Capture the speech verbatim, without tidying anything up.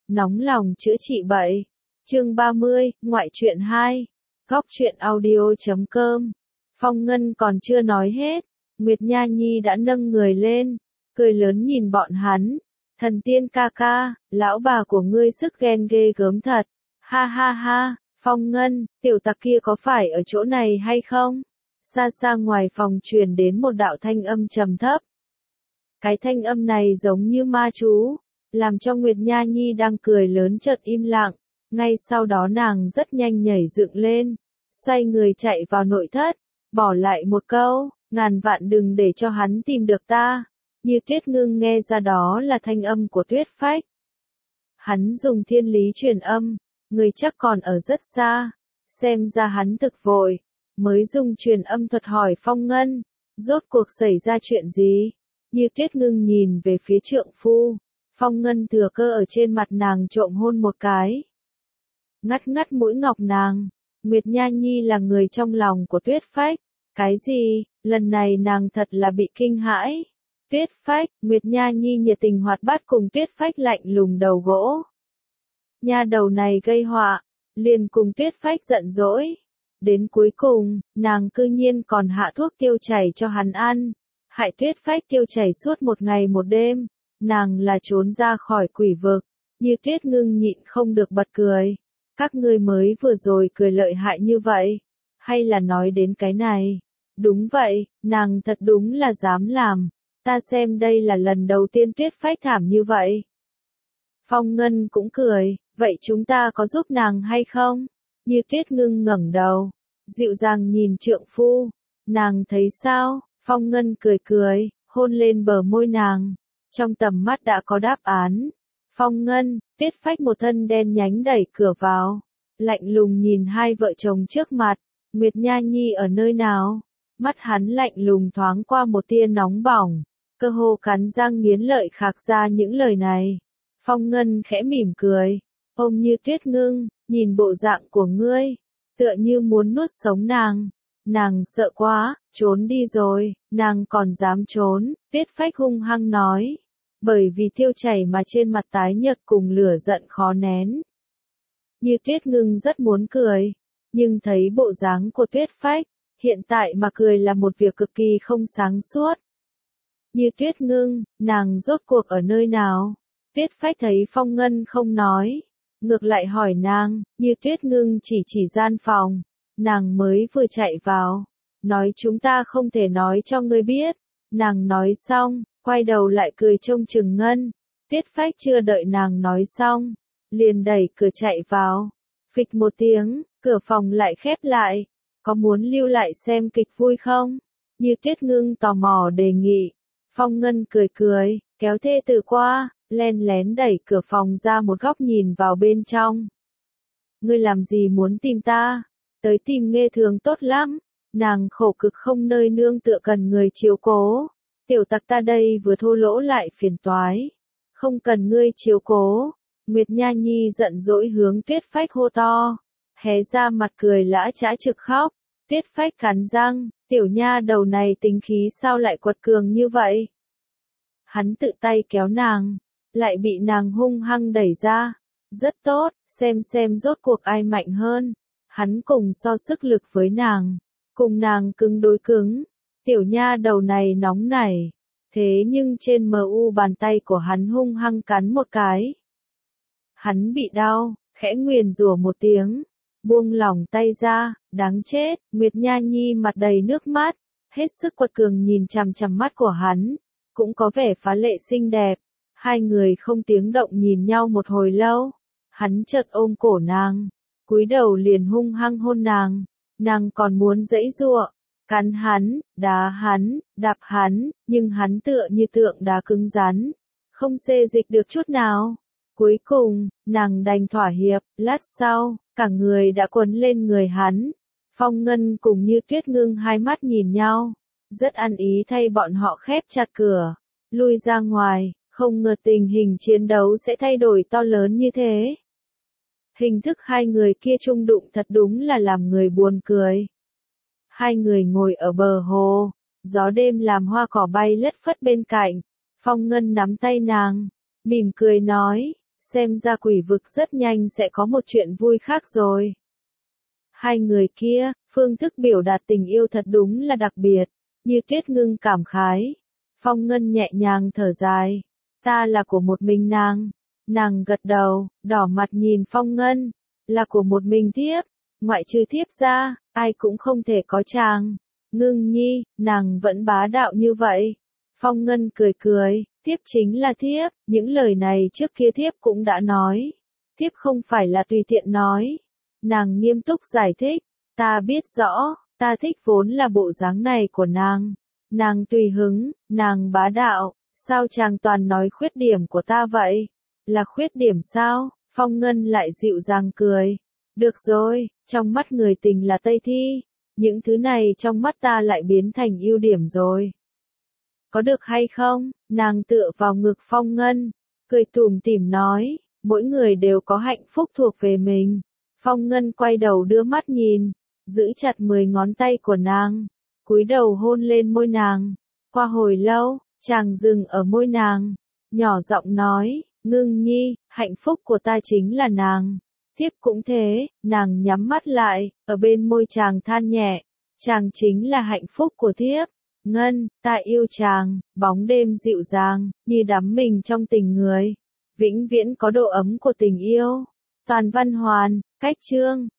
nóng lòng chữa trị bệnh. Chương ba mươi, ngoại truyện hai. Góc truyện audio chấm com. Phong Ngân còn chưa nói hết, Nguyệt Nha Nhi đã nâng người lên, cười lớn nhìn bọn hắn. Thần tiên ca ca, lão bà của ngươi sức ghen ghê gớm thật. Ha ha ha, Phong Ngân, tiểu tặc kia có phải ở chỗ này hay không? Xa xa ngoài phòng truyền đến một đạo thanh âm trầm thấp. Cái thanh âm này giống như ma chú, làm cho Nguyệt Nha Nhi đang cười lớn chợt im lặng. Ngay sau đó nàng rất nhanh nhảy dựng lên, xoay người chạy vào nội thất, bỏ lại một câu, ngàn vạn đừng để cho hắn tìm được ta. Như Tuyết Ngưng nghe ra đó là thanh âm của Tuyết Phách. Hắn dùng thiên lý truyền âm, người chắc còn ở rất xa, xem ra hắn thực vội, mới dùng truyền âm thuật hỏi Phong Ngân, rốt cuộc xảy ra chuyện gì? Như Tuyết Ngưng nhìn về phía trượng phu, Phong Ngân thừa cơ ở trên mặt nàng trộm hôn một cái. Ngắt ngắt mũi ngọc nàng, Nguyệt Nha Nhi là người trong lòng của Tuyết Phách. Cái gì, lần này nàng thật là bị kinh hãi. Tuyết Phách, Nguyệt Nha Nhi nhiệt tình hoạt bát cùng Tuyết Phách lạnh lùng đầu gỗ. Nha đầu này gây họa, liền cùng Tuyết Phách giận dỗi. Đến cuối cùng, nàng cư nhiên còn hạ thuốc tiêu chảy cho hắn ăn. Hại Tuyết Phách tiêu chảy suốt một ngày một đêm. Nàng là trốn ra khỏi quỷ vực. Như Tuyết Ngưng nhịn không được bật cười. Các ngươi mới vừa rồi cười lợi hại như vậy. Hay là nói đến cái này? Đúng vậy, nàng thật đúng là dám làm. Ta xem đây là lần đầu tiên Tuyết Phách thảm như vậy. Phong Ngân cũng cười, vậy chúng ta có giúp nàng hay không? Như Tuyết Ngưng ngẩng đầu, dịu dàng nhìn trượng phu. Nàng thấy sao? Phong Ngân cười cười, hôn lên bờ môi nàng. Trong tầm mắt đã có đáp án. Phong Ngân, Tuyết Phách một thân đen nhánh đẩy cửa vào. Lạnh lùng nhìn hai vợ chồng trước mặt. Nguyệt Nha Nhi ở nơi nào? Mắt hắn lạnh lùng thoáng qua một tia nóng bỏng. Cơ hồ cắn răng nghiến lợi khạc ra những lời này. Phong Ngân khẽ mỉm cười. Ôm Như Tuyết Ngưng, nhìn bộ dạng của ngươi. Tựa như muốn nuốt sống nàng. Nàng sợ quá, trốn đi rồi, nàng còn dám trốn. Tuyết Phách hung hăng nói. Bởi vì tiêu chảy mà trên mặt tái nhợt cùng lửa giận khó nén. Như Tuyết Ngưng rất muốn cười. Nhưng thấy bộ dáng của Tuyết Phách, hiện tại mà cười là một việc cực kỳ không sáng suốt. Như Tuyết Ngưng, nàng rốt cuộc ở nơi nào? Tuyết Phách thấy Phong Ngân không nói, ngược lại hỏi nàng. Như Tuyết Ngưng chỉ chỉ gian phòng, nàng mới vừa chạy vào, nói chúng ta không thể nói cho ngươi biết. Nàng nói xong, quay đầu lại cười trông chừng Ngân. Tuyết Phách chưa đợi nàng nói xong, liền đẩy cửa chạy vào. Phịch một tiếng, cửa phòng lại khép lại. Có muốn lưu lại xem kịch vui không? Như Tuyết Ngưng tò mò đề nghị. Phong Ngân cười cười, kéo thê tử qua, len lén đẩy cửa phòng ra một góc nhìn vào bên trong. Ngươi làm gì muốn tìm ta? Tới tìm Nghê Thường tốt lắm. Nàng khổ cực không nơi nương tựa cần người chiếu cố. Tiểu tặc ta đây vừa thô lỗ lại phiền toái. Không cần ngươi chiếu cố. Nguyệt Nha Nhi giận dỗi hướng Tuyết Phách hô to. Hé ra mặt cười lã chã trực khóc. Tuyết Phách cắn răng, tiểu nha đầu này tính khí sao lại quật cường như vậy? Hắn tự tay kéo nàng, lại bị nàng hung hăng đẩy ra. Rất tốt, xem xem rốt cuộc ai mạnh hơn. Hắn cùng so sức lực với nàng, cùng nàng cứng đối cứng. Tiểu nha đầu này nóng nảy, thế nhưng trên mờ u bàn tay của hắn hung hăng cắn một cái. Hắn bị đau, khẽ nguyền rủa một tiếng. Buông lỏng tay ra, đáng chết. Nguyệt Nha Nhi mặt đầy nước mắt, hết sức quật cường nhìn chằm chằm mắt của hắn, cũng có vẻ phá lệ xinh đẹp. Hai người không tiếng động nhìn nhau một hồi lâu. Hắn chợt ôm cổ nàng, cúi đầu liền hung hăng hôn nàng. Nàng còn muốn giãy giụa, cắn hắn, đá hắn, đạp hắn, nhưng hắn tựa như tượng đá cứng rắn, không xê dịch được chút nào. Cuối cùng, nàng đành thỏa hiệp. Lát sau, cả người đã quấn lên người hắn. Phong Ngân cùng Như Tuyết Ngưng hai mắt nhìn nhau, rất ăn ý thay bọn họ khép chặt cửa, lui ra ngoài. Không ngờ tình hình chiến đấu sẽ thay đổi to lớn như thế. Hình thức hai người kia chung đụng thật đúng là làm người buồn cười. Hai người ngồi ở bờ hồ, gió đêm làm hoa cỏ bay lất phất bên cạnh. Phong Ngân nắm tay nàng, mỉm cười nói, xem ra quỷ vực rất nhanh sẽ có một chuyện vui khác rồi. Hai người kia, phương thức biểu đạt tình yêu thật đúng là đặc biệt, như Tuyết Ngưng cảm khái. Phong Ngân nhẹ nhàng thở dài, ta là của một mình nàng. Nàng gật đầu, đỏ mặt nhìn Phong Ngân, là của một mình thiếp, ngoại trừ thiếp ra, ai cũng không thể có chàng. Ngưng nhi, nàng vẫn bá đạo như vậy. Phong Ngân cười cười, thiếp chính là thiếp, những lời này trước kia thiếp cũng đã nói. Thiếp không phải là tùy tiện nói. Nàng nghiêm túc giải thích, ta biết rõ, ta thích vốn là bộ dáng này của nàng. Nàng tùy hứng, nàng bá đạo, sao chàng toàn nói khuyết điểm của ta vậy? Là khuyết điểm sao? Phong Ngân lại dịu dàng cười. Được rồi, trong mắt người tình là Tây Thi, những thứ này trong mắt ta lại biến thành ưu điểm rồi. Có được hay không? Nàng tựa vào ngực Phong Ngân, cười tủm tỉm nói, mỗi người đều có hạnh phúc thuộc về mình. Phong Ngân quay đầu đưa mắt nhìn, giữ chặt mười ngón tay của nàng, cúi đầu hôn lên môi nàng. Qua hồi lâu, chàng dừng ở môi nàng, nhỏ giọng nói, Ngưng nhi, hạnh phúc của ta chính là nàng. Thiếp cũng thế, nàng nhắm mắt lại, ở bên môi chàng than nhẹ, chàng chính là hạnh phúc của thiếp. Ngân, ta yêu chàng, bóng đêm dịu dàng, như đắm mình trong tình người. Vĩnh viễn có độ ấm của tình yêu. Toàn văn hoàn, cách chương.